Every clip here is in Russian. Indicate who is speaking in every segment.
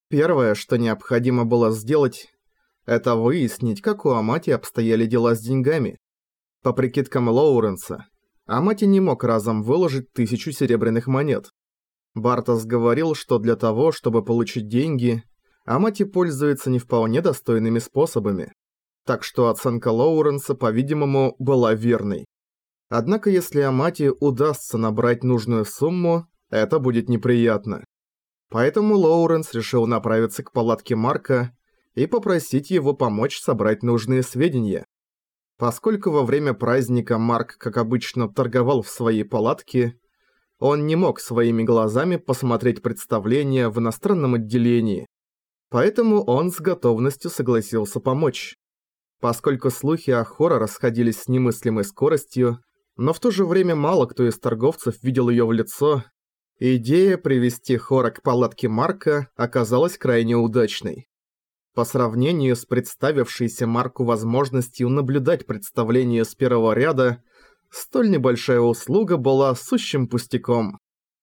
Speaker 1: Первое, что необходимо было сделать, это выяснить, как у Амати обстояли дела с деньгами. По прикидкам Лоуренса, Амати не мог разом выложить 1000 серебряных монет. Бартос говорил, что для того, чтобы получить деньги, Амати пользуется не вполне достойными способами. Так что оценка Лоуренса, по-видимому, была верной. Однако если Амати удастся набрать нужную сумму, это будет неприятно. Поэтому Лоуренс решил направиться к палатке Марка и попросить его помочь собрать нужные сведения. Поскольку во время праздника Марк, как обычно, торговал в своей палатке, он не мог своими глазами посмотреть представление в иностранном отделении. Поэтому он с готовностью согласился помочь. Поскольку слухи о Хора расходились с немыслимой скоростью, но в то же время мало кто из торговцев видел её в лицо, идея привести Хора к палатке Марка оказалась крайне удачной. По сравнению с представившейся Марку возможностью наблюдать представление с первого ряда, столь небольшая услуга была сущим пустяком.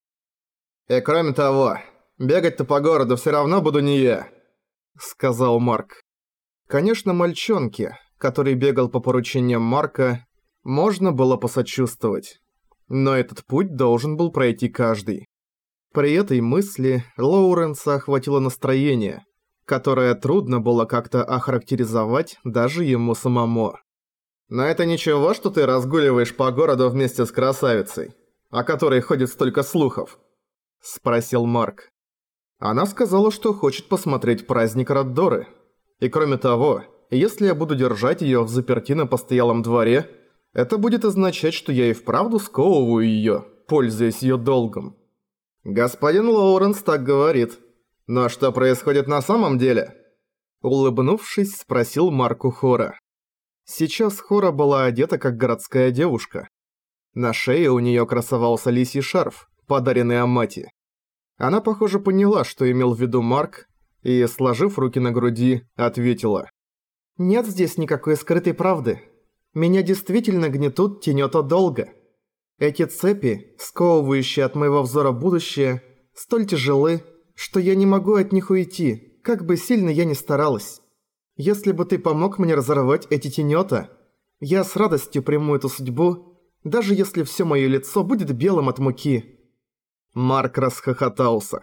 Speaker 1: «И кроме того, бегать-то по городу всё равно буду не я», — сказал Марк. Конечно, мальчонке, который бегал по поручениям Марка, можно было посочувствовать. Но этот путь должен был пройти каждый. При этой мысли Лоуренса охватило настроение, которое трудно было как-то охарактеризовать даже ему самому. «Но это ничего, что ты разгуливаешь по городу вместе с красавицей, о которой ходит столько слухов?» – спросил Марк. Она сказала, что хочет посмотреть праздник Раддоры. И кроме того, если я буду держать её взаперти на постоялом дворе, это будет означать, что я и вправду сковываю её, пользуясь её долгом. Господин Лоуренс так говорит. Но что происходит на самом деле? Улыбнувшись, спросил Марк у Хора. Сейчас Хора была одета как городская девушка. На шее у неё красовался лисий шарф, подаренный Амати. Она, похоже, поняла, что имел в виду Марк, и, сложив руки на груди, ответила. «Нет здесь никакой скрытой правды. Меня действительно гнетут тенёта долга. Эти цепи, сковывающие от моего взора будущее, столь тяжелы, что я не могу от них уйти, как бы сильно я ни старалась. Если бы ты помог мне разорвать эти тенёта, я с радостью приму эту судьбу, даже если всё моё лицо будет белым от муки». Марк расхохотался.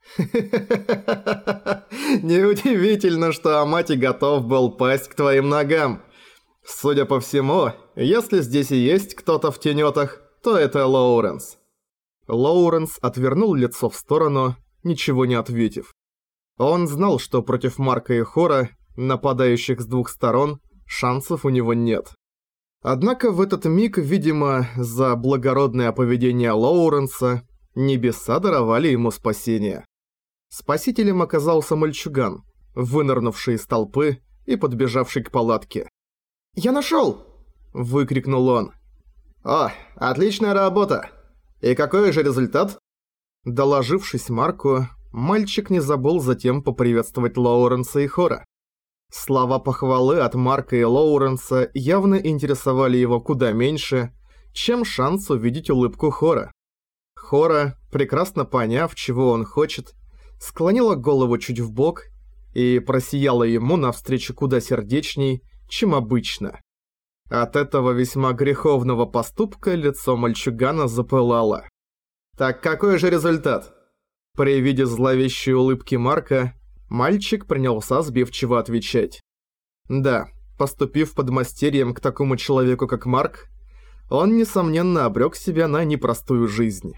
Speaker 1: Неудивительно, что Амати готов был пасть к твоим ногам. Судя по всему, если здесь и есть кто-то в тенётах, то это Лоуренс. Лоуренс отвернул лицо в сторону, ничего не ответив. Он знал, что против Марка и Хора, нападающих с двух сторон, шансов у него нет. Однако в этот миг, видимо, за благородное поведение Лоуренса, небеса даровали ему спасение. Спасителем оказался мальчуган, вынырнувший из толпы и подбежавший к палатке. «Я нашёл!» – выкрикнул он. «О, отличная работа! И какой же результат?» Доложившись Марку, мальчик не забыл затем поприветствовать Лоуренса и Хора. Слова похвалы от Марка и Лоуренса явно интересовали его куда меньше, чем шанс увидеть улыбку Хора. Хора, прекрасно поняв, чего он хочет, склонила голову чуть вбок и просияла ему навстречу куда сердечней, чем обычно. От этого весьма греховного поступка лицо мальчугана запылало. «Так какой же результат?» При виде зловещей улыбки Марка, мальчик принялся сбивчиво отвечать. Да, поступив подмастерьем к такому человеку, как Марк, он, несомненно, обрёк себя на непростую жизнь.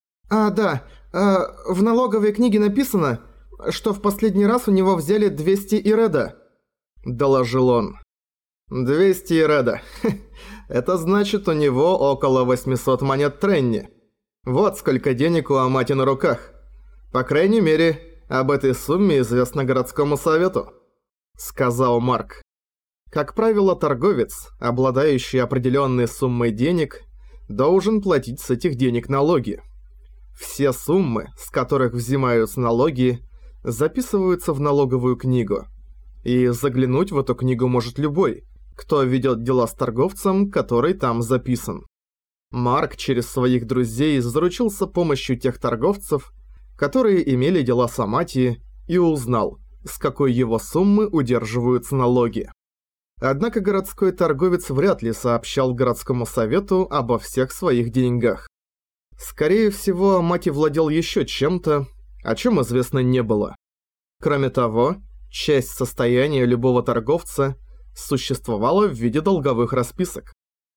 Speaker 1: В налоговой книге написано, что в последний раз у него взяли 200 иреда», – доложил он. 200 иреда. Это значит, у него около 800 монет Тренни. Вот сколько денег у Амати на руках. По крайней мере, об этой сумме известно городскому совету», – сказал Марк. Как правило, торговец, обладающий определенной суммой денег, должен платить с этих денег налоги. Все суммы, с которых взимаются налоги, записываются в налоговую книгу. И заглянуть в эту книгу может любой, кто ведет дела с торговцем, который там записан. Марк через своих друзей заручился помощью тех торговцев, которые имели дела с Амати и узнал, с какой его суммы удерживаются налоги. Однако городской торговец вряд ли сообщал городскому совету обо всех своих деньгах. Скорее всего, Амати владел еще чем-то, о чем известно не было. Кроме того, часть состояния любого торговца существовала в виде долговых расписок.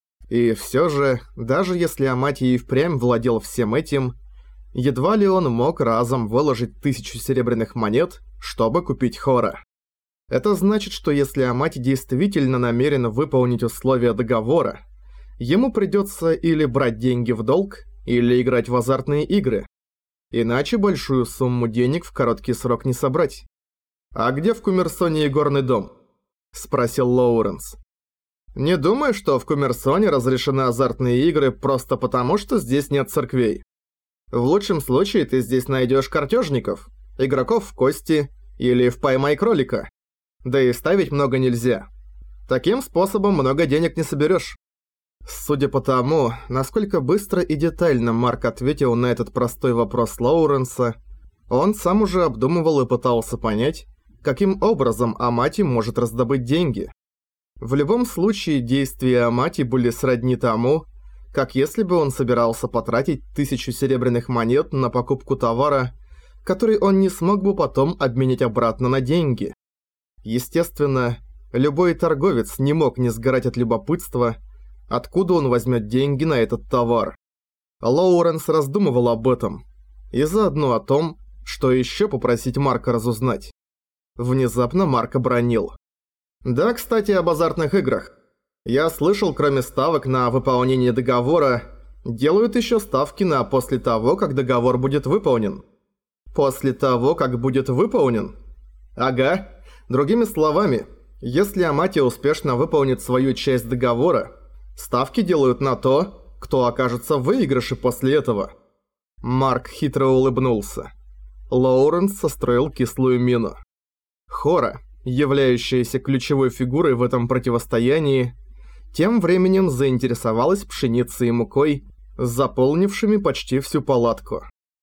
Speaker 1: И все же, даже если Амати и впрямь владел всем этим, едва ли он мог разом выложить 1000 серебряных монет, чтобы купить Хора. Это значит, что если Амати действительно намерен выполнить условия договора, ему придется или брать деньги в долг, или играть в азартные игры. Иначе большую сумму денег в короткий срок не собрать. «А где в Кумерсоне игорный дом?» – спросил Лоуренс. «Не думаю, что в Кумерсоне разрешены азартные игры просто потому, что здесь нет церквей. В лучшем случае ты здесь найдешь картежников, игроков в кости или в поймай кролика. Да и ставить много нельзя. Таким способом много денег не соберешь». Судя по тому, насколько быстро и детально Марк ответил на этот простой вопрос Лоуренса, он сам уже обдумывал и пытался понять, каким образом Амати может раздобыть деньги. В любом случае, действия Амати были сродни тому, как если бы он собирался потратить 1000 серебряных монет на покупку товара, который он не смог бы потом обменять обратно на деньги. Естественно, любой торговец не мог не сгорать от любопытства, откуда он возьмет деньги на этот товар. Лоуренс раздумывал об этом, и заодно о том, что еще попросить Марка разузнать. Внезапно Марк обронил. «Да, кстати, об азартных играх. Я слышал, кроме ставок на выполнение договора, делают еще ставки на после того, как договор будет выполнен». «После того, как будет выполнен?» «Ага. Другими словами, если Амати успешно выполнит свою часть договора, ставки делают на то, кто окажется в выигрыше после этого». Марк хитро улыбнулся. Лоуренс состроил кислую мину. Хора, являющаяся ключевой фигурой в этом противостоянии, тем временем заинтересовалась пшеницей и мукой, заполнившими почти всю палатку.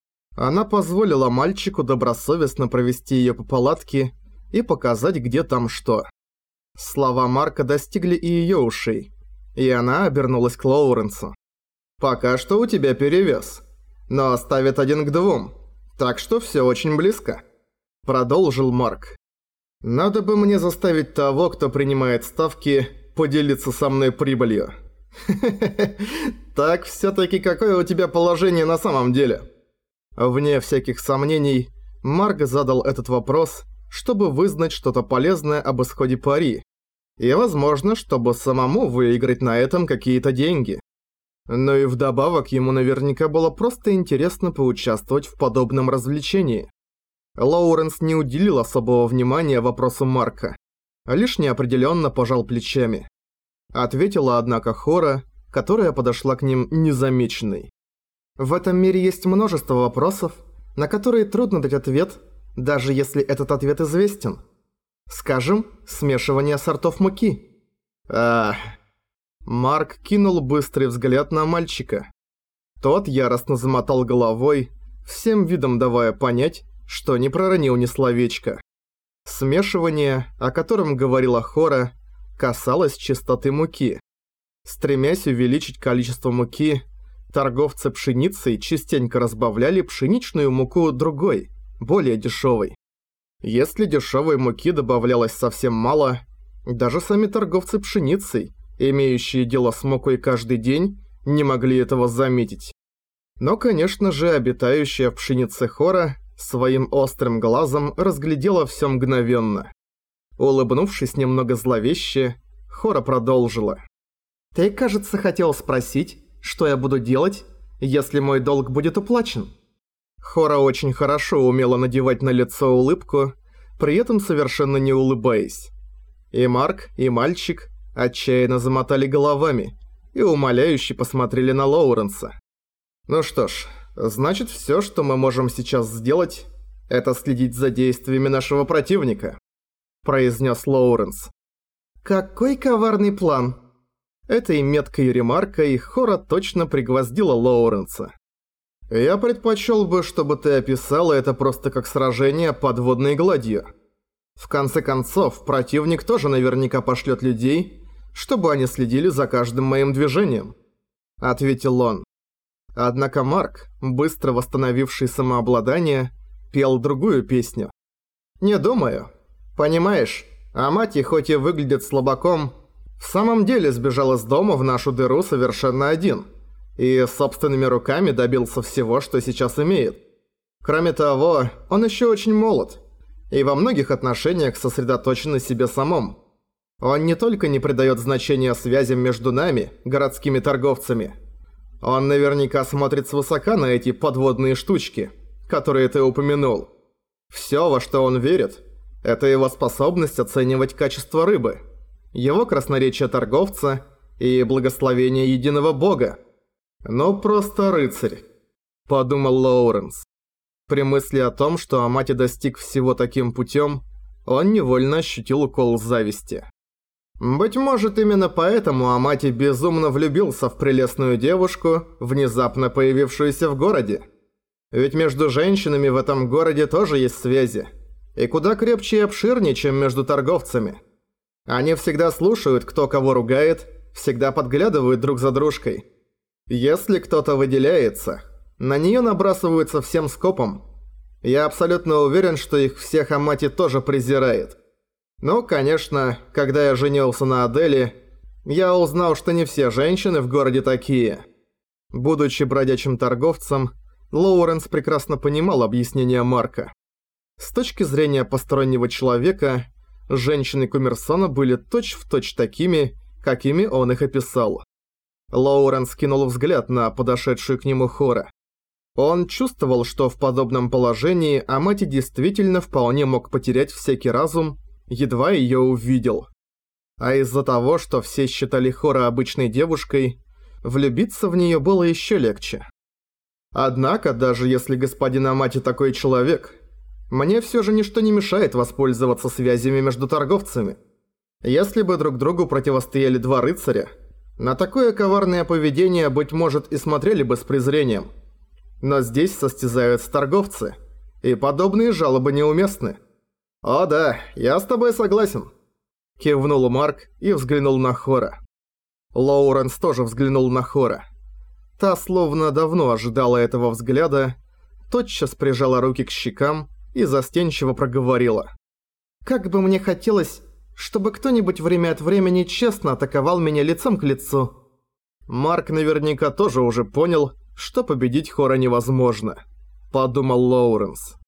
Speaker 1: Она позволила мальчику добросовестно провести ее по палатке и показать, где там что. Слова Марка достигли и ее ушей, и она обернулась к Лоуренсу. «Пока что у тебя перевес, но ставит 1 к 2, так что все очень близко», – продолжил Марк. «Надо бы мне заставить того, кто принимает ставки, поделиться со мной прибылью». Так все-таки какое у тебя положение на самом деле?» Вне всяких сомнений, Марк задал этот вопрос, чтобы вызнать что-то полезное об исходе пари, и, возможно, чтобы самому выиграть на этом какие-то деньги. Но и вдобавок ему наверняка было просто интересно поучаствовать в подобном развлечении. Лоуренс не уделил особого внимания вопросу Марка, а лишь неопределенно пожал плечами. Ответила, однако, Хора, которая подошла к ним незамеченной. «В этом мире есть множество вопросов, на которые трудно дать ответ, даже если этот ответ известен. Скажем, смешивание сортов муки». Марк кинул быстрый взгляд на мальчика. Тот яростно замотал головой, всем видом давая понять, что не проронил ни словечка. Смешивание, о котором говорила Хора, касалось чистоты муки. Стремясь увеличить количество муки, торговцы пшеницей частенько разбавляли пшеничную муку другой, более дешевой. Если дешевой муки добавлялось совсем мало, даже сами торговцы пшеницей, имеющие дело с мукой каждый день, не могли этого заметить. Но, конечно же, обитающая в пшенице Хора своим острым глазом разглядела все мгновенно. Улыбнувшись немного зловеще, Хора продолжила. «Ты, кажется, хотел спросить, что я буду делать, если мой долг будет уплачен?» Хора очень хорошо умела надевать на лицо улыбку, при этом совершенно не улыбаясь. И Марк, и мальчик отчаянно замотали головами и умоляюще посмотрели на Лоуренса. «Ну что ж, значит, все, что мы можем сейчас сделать, это следить за действиями нашего противника», – произнес Лоуренс. «Какой коварный план!» Этой меткой ремаркой Хора точно пригвоздила Лоуренса. Я предпочел бы, чтобы ты описала это просто как сражение под водной гладью. В конце концов, противник тоже наверняка пошлет людей, чтобы они следили за каждым моим движением», — ответил он. Однако Марк, быстро восстановивший самообладание, пел другую песню. «Не думаю. Понимаешь, Амати хоть и выглядит слабаком, в самом деле сбежал из дома в нашу дыру совершенно один и собственными руками добился всего, что сейчас имеет. Кроме того, он еще очень молод и во многих отношениях сосредоточен на себе самом. Он не только не придает значения связям между нами, городскими торговцами, он наверняка смотрит свысока на эти подводные штучки, которые ты упомянул. Всё, во что он верит, это его способность оценивать качество рыбы, его красноречие торговца и благословение единого бога. «Ну просто рыцарь», — подумал Лоуренс. При мысли о том, что Амати достиг всего таким путем, он невольно ощутил укол зависти. Быть может, именно поэтому Амати безумно влюбился в прелестную девушку, внезапно появившуюся в городе. Ведь между женщинами в этом городе тоже есть связи. И куда крепче и обширнее, чем между торговцами. Они всегда слушают, кто кого ругает, всегда подглядывают друг за дружкой. Если кто-то выделяется, на неё набрасываются всем скопом. Я абсолютно уверен, что их всех Амати тоже презирает. Ну, конечно, когда я женился на Адели, я узнал, что не все женщины в городе такие. Будучи бродячим торговцем, Лоуренс прекрасно понимал объяснение Марка. С точки зрения постороннего человека, женщины Коммерсона были точь-в-точь такими, какими он их описал. Лоуренс кинул взгляд на подошедшую к нему Хора. Он чувствовал, что в подобном положении Амати действительно вполне мог потерять всякий разум, едва её увидел. А из-за того, что все считали Хора обычной девушкой, влюбиться в неё было ещё легче. Однако, даже если господин Амати такой человек, мне всё же ничто не мешает воспользоваться связями между торговцами. Если бы друг другу противостояли два рыцаря, на такое коварное поведение, быть может, и смотрели бы с презрением. Но здесь состязаются торговцы, и подобные жалобы неуместны. «О да, я с тобой согласен», – кивнул Марк и взглянул на Хора. Лоуренс тоже взглянул на Хора. Та словно давно ожидала этого взгляда, тотчас прижала руки к щекам и застенчиво проговорила. «Как бы мне хотелось, чтобы кто-нибудь время от времени честно атаковал меня лицом к лицу». Марк наверняка тоже уже понял, что победить Хора невозможно, подумал Лоуренс.